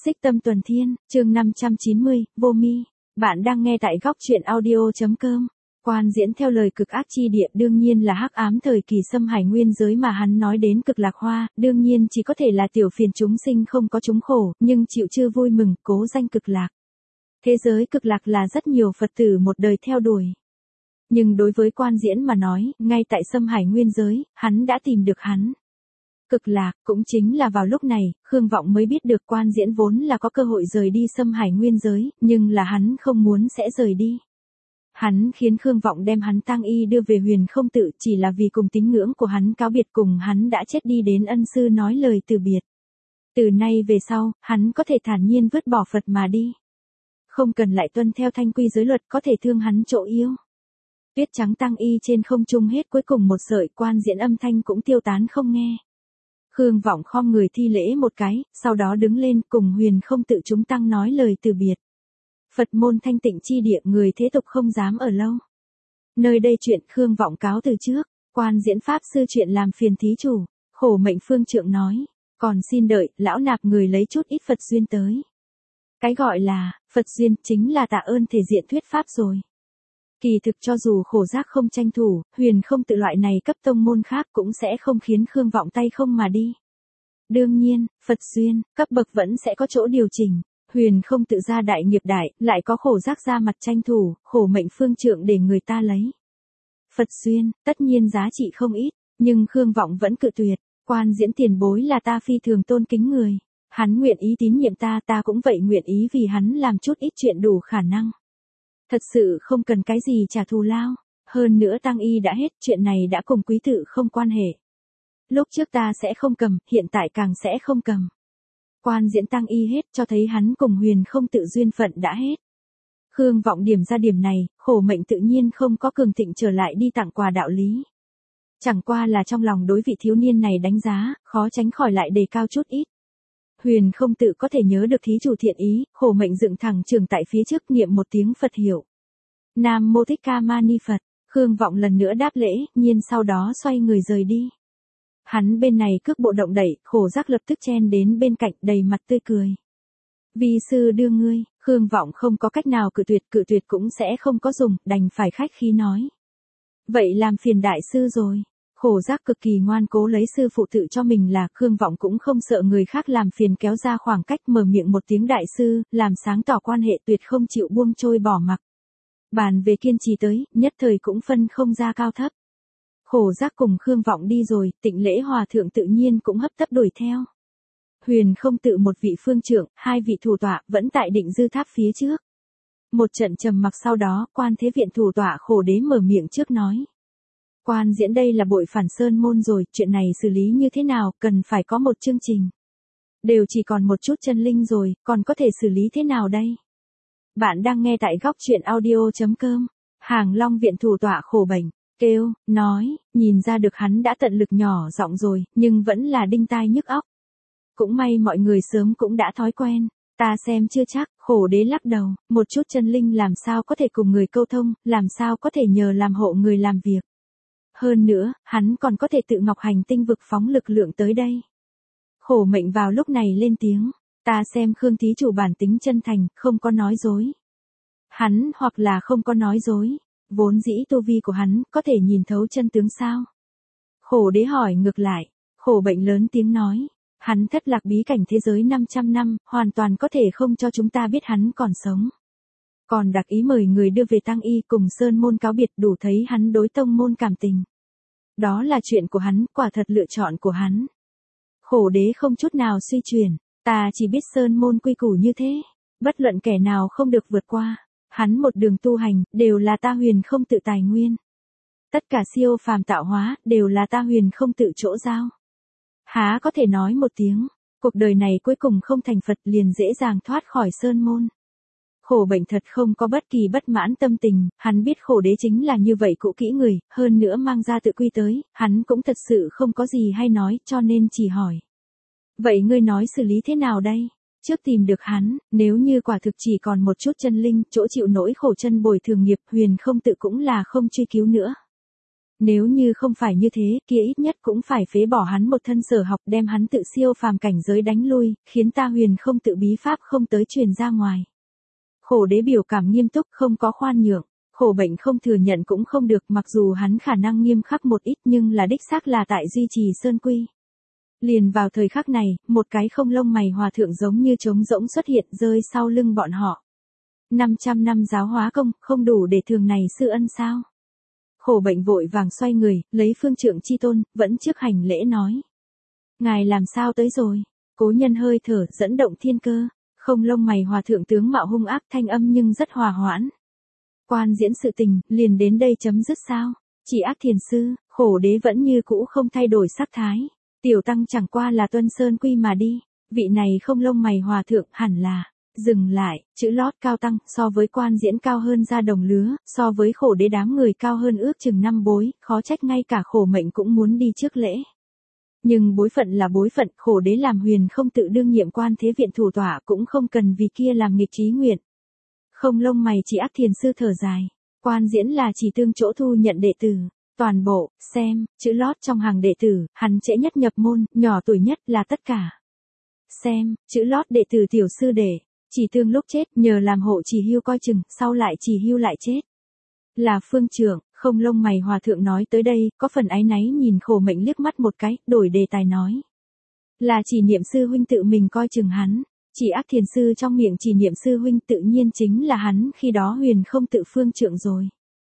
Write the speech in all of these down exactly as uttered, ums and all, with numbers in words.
Xích Tâm Tuần Thiên, chương năm trăm chín mươi, Vô Mi. Bạn đang nghe tại góc truyện audio chấm com. Quan Diễn theo lời cực ác chi địa đương nhiên là hắc ám thời kỳ xâm hải nguyên giới mà hắn nói đến Cực Lạc Hoa, đương nhiên chỉ có thể là tiểu phiền chúng sinh không có chúng khổ, nhưng chịu chưa vui mừng, cố danh cực lạc. Thế giới cực lạc là rất nhiều Phật tử một đời theo đuổi. Nhưng đối với Quan Diễn mà nói, ngay tại xâm hải nguyên giới, hắn đã tìm được hắn. Cực lạc, cũng chính là vào lúc này, Khương Vọng mới biết được Quan Diễn vốn là có cơ hội rời đi xâm hải nguyên giới, nhưng là hắn không muốn sẽ rời đi. Hắn khiến Khương Vọng đem hắn tang y đưa về Huyền Không Tự chỉ là vì cùng tín ngưỡng của hắn cáo biệt, cùng hắn đã chết đi đến ân sư nói lời từ biệt. Từ nay về sau, hắn có thể thản nhiên vứt bỏ Phật mà đi. Không cần lại tuân theo thanh quy giới luật có thể thương hắn chỗ yêu. Tuyết trắng tang y trên không trung hết cuối cùng một sợi, Quan Diễn âm thanh cũng tiêu tán không nghe. Khương Vọng khom người thi lễ một cái, sau đó đứng lên cùng Huyền Không Tự chúng tăng nói lời từ biệt. Phật môn thanh tịnh chi địa, người thế tục không dám ở lâu. Nơi đây chuyện Khương Vọng cáo từ trước, Quan Diễn pháp sư chuyện làm phiền thí chủ, khổ mệnh phương trượng nói, còn xin đợi, lão nạp người lấy chút ít Phật duyên tới. Cái gọi là, Phật duyên, chính là tạ ơn thể diện thuyết pháp rồi. Kỳ thực cho dù khổ giác không tranh thủ, Huyền Không Tự loại này cấp tông môn khác cũng sẽ không khiến Khương Vọng tay không mà đi. Đương nhiên, Phật duyên, cấp bậc vẫn sẽ có chỗ điều chỉnh. Huyền Không Tự ra đại nghiệp đại, lại có khổ giác ra mặt tranh thủ, khổ mệnh phương trượng để người ta lấy. Phật duyên, tất nhiên giá trị không ít, nhưng Khương Vọng vẫn cự tuyệt. Quan Diễn tiền bối là ta phi thường tôn kính người. Hắn nguyện ý tín nhiệm ta, ta cũng vậy nguyện ý vì hắn làm chút ít chuyện đủ khả năng. Thật sự không cần cái gì trả thù lao. Hơn nữa tang y đã hết, chuyện này đã cùng quý tự không quan hệ. Lúc trước ta sẽ không cầm, hiện tại càng sẽ không cầm. Quan Diễn tang y hết cho thấy hắn cùng Huyền Không Tự duyên phận đã hết. Khương Vọng điểm ra điểm này, khổ mệnh tự nhiên không có cường thịnh trở lại đi tặng quà đạo lý. Chẳng qua là trong lòng đối vị thiếu niên này đánh giá, khó tránh khỏi lại đề cao chút ít. Huyền Không Tự có thể nhớ được thí chủ thiện ý, khổ mệnh dựng thẳng trường tại phía trước niệm một tiếng Phật hiệu. Nam Mô Thích Ca Ma Ni Phật, Khương Vọng lần nữa đáp lễ, nhiên sau đó xoay người rời đi. Hắn bên này cước bộ động đẩy, khổ giác lập tức chen đến bên cạnh đầy mặt tươi cười. Vi sư đưa ngươi, Khương Vọng không có cách nào cự tuyệt, cự tuyệt cũng sẽ không có dùng, đành phải khách khí nói. Vậy làm phiền đại sư rồi. Khổ giác cực kỳ ngoan cố lấy sư phụ tự cho mình là, Khương Vọng cũng không sợ người khác làm phiền kéo ra khoảng cách, mở miệng một tiếng đại sư, làm sáng tỏ quan hệ, tuyệt không chịu buông trôi bỏ mặc. Bàn về kiên trì tới, nhất thời cũng phân không ra cao thấp. Khổ giác cùng Khương Vọng đi rồi, Tịnh Lễ Hòa thượng tự nhiên cũng hấp tấp đuổi theo. Huyền Không Tự một vị phương trưởng, hai vị thủ tọa vẫn tại Định Dư Tháp phía trước. Một trận trầm mặc sau đó, Quan Thế Viện thủ tọa Khổ Đế mở miệng trước nói. Quan Diễn đây là bội phản sơn môn rồi, chuyện này xử lý như thế nào, cần phải có một chương trình. Đều chỉ còn một chút chân linh rồi, còn có thể xử lý thế nào đây? Bạn đang nghe tại góc truyện audio chấm com. Hàng Long Viện thủ tọa Khổ Bệnh kêu, nói, nhìn ra được hắn đã tận lực nhỏ giọng rồi, nhưng vẫn là đinh tai nhức óc. Cũng may mọi người sớm cũng đã thói quen, ta xem chưa chắc. Khổ Đế lắc đầu, một chút chân linh làm sao có thể cùng người câu thông, làm sao có thể nhờ làm hộ người làm việc. Hơn nữa, hắn còn có thể tự Ngọc Hành Tinh vực phóng lực lượng tới đây. Khổ Mệnh vào lúc này lên tiếng, ta xem Khương thí chủ bản tính chân thành, không có nói dối. Hắn hoặc là không có nói dối, vốn dĩ tu vi của hắn có thể nhìn thấu chân tướng sao? Khổ Đế hỏi ngược lại. Khổ Bệnh lớn tiếng nói, hắn thất lạc bí cảnh thế giới năm trăm năm, hoàn toàn có thể không cho chúng ta biết hắn còn sống. Còn đặc ý mời người đưa về tang y cùng sơn môn cáo biệt, đủ thấy hắn đối tông môn cảm tình. Đó là chuyện của hắn, quả thật lựa chọn của hắn. Khổ Đế không chút nào suy chuyển, ta chỉ biết sơn môn quy củ như thế, bất luận kẻ nào không được vượt qua. Hắn một đường tu hành, đều là ta Huyền Không Tự tài nguyên. Tất cả siêu phàm tạo hóa, đều là ta Huyền Không Tự chỗ giao. Há có thể nói một tiếng, cuộc đời này cuối cùng không thành Phật liền dễ dàng thoát khỏi sơn môn. Khổ Bệnh thật không có bất kỳ bất mãn tâm tình, hắn biết Khổ Đế chính là như vậy cũ kỹ người, hơn nữa mang ra tự quy tới, hắn cũng thật sự không có gì hay nói, cho nên chỉ hỏi. Vậy ngươi nói xử lý thế nào đây? Trước tìm được hắn, nếu như quả thực chỉ còn một chút chân linh, chỗ chịu nỗi khổ chân bồi thường nghiệp, Huyền Không Tự cũng là không truy cứu nữa. Nếu như không phải như thế, kia ít nhất cũng phải phế bỏ hắn một thân sở học, đem hắn tự siêu phàm cảnh giới đánh lui, khiến ta huyền không tự bí pháp không tới truyền ra ngoài. Khổ đế biểu cảm nghiêm túc, không có khoan nhượng. Khổ bệnh không thừa nhận cũng không được, mặc dù hắn khả năng nghiêm khắc một ít nhưng là đích xác là tại duy trì sơn quy. Liền vào thời khắc này, một cái không lông mày hòa thượng giống như trống rỗng xuất hiện rơi sau lưng bọn họ. năm trăm năm giáo hóa công, không đủ để thường này sư ân sao? Khổ bệnh vội vàng xoay người, lấy phương trượng chi tôn, vẫn trước hành lễ nói. Ngài làm sao tới rồi? Cố nhân hơi thở, dẫn động thiên cơ. Không lông mày hòa thượng tướng mạo hung ác, thanh âm nhưng rất hòa hoãn. Quan diễn sự tình, liền đến đây chấm dứt sao? Chỉ ác thiền sư, khổ đế vẫn như cũ không thay đổi sắc thái. Tiểu tăng chẳng qua là tuân sơn quy mà đi. Vị này không lông mày hòa thượng hẳn là. Dừng lại, chữ lót cao tăng, so với quan diễn cao hơn ra đồng lứa, so với khổ đế đám người cao hơn ước chừng năm bối, khó trách ngay cả khổ mệnh cũng muốn đi trước lễ. Nhưng bối phận là bối phận, khổ đế làm huyền không tự đương nhiệm quan thế viện thủ tọa cũng không cần vì kia làm nghịch trí nguyện. Không lông mày chỉ ác thiền sư thở dài, quan diễn là chỉ tương chỗ thu nhận đệ tử. Toàn bộ, xem, chữ lót trong hàng đệ tử, hắn trễ nhất nhập môn, nhỏ tuổi nhất là tất cả. Xem, chữ lót đệ tử tiểu sư đệ. Chỉ tương lúc chết, nhờ làm hộ chỉ hưu coi chừng, sau lại chỉ hưu lại chết. Là phương trưởng, không lông mày hòa thượng nói tới đây, có phần áy náy nhìn khổ mệnh liếc mắt một cái, đổi đề tài nói. Là chỉ niệm sư huynh tự mình coi chừng hắn, chỉ ác thiền sư trong miệng chỉ niệm sư huynh tự nhiên chính là hắn, khi đó huyền không tự phương trưởng rồi.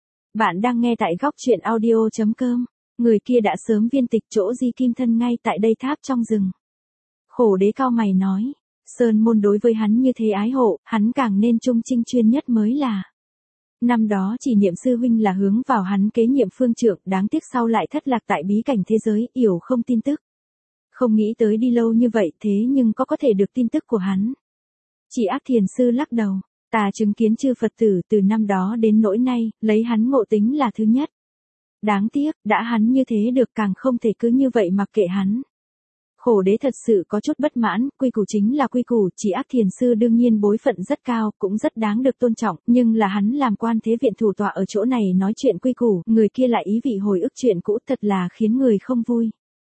Bạn đang nghe tại góc truyện audio chấm com, người kia đã sớm viên tịch chỗ di kim thân ngay tại đây tháp trong rừng. Khổ đế cao mày nói. Sơn môn đối với hắn như thế ái hộ, hắn càng nên trung trinh chuyên nhất mới là. Năm đó chỉ niệm sư huynh là hướng vào hắn kế nhiệm phương trưởng, đáng tiếc sau lại thất lạc tại bí cảnh thế giới, yểu không tin tức. Không nghĩ tới đi lâu như vậy thế nhưng có có thể được tin tức của hắn. Chỉ ác thiền sư lắc đầu, ta chứng kiến chư Phật tử từ năm đó đến nỗi nay, lấy hắn ngộ tính là thứ nhất. Đáng tiếc, đã hắn như thế được càng không thể cứ như vậy mặc kệ hắn. Khổ đế thật sự có chút bất mãn, quy củ chính là quy củ, chỉ ác thiền sư đương nhiên bối phận rất cao, cũng rất đáng được tôn trọng, nhưng là hắn làm quan thế viện thủ tọa ở chỗ này nói chuyện quy củ, người kia lại ý vị hồi ức chuyện cũ, thật là khiến người không vui.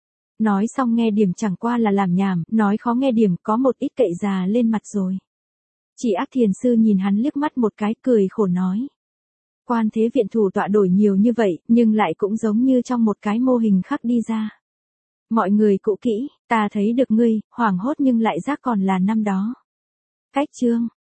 Nói xong nghe điểm chẳng qua là làm nhảm, nói khó nghe điểm có một ít cậy già lên mặt rồi. Chỉ ác thiền sư nhìn hắn liếc mắt một cái, cười khổ nói. Quan thế viện thủ tọa đổi nhiều như vậy, nhưng lại cũng giống như trong một cái mô hình khắc đi ra. Mọi người cũ kỹ, ta thấy được ngươi, hoảng hốt nhưng lại giác còn là năm đó. Cách chương,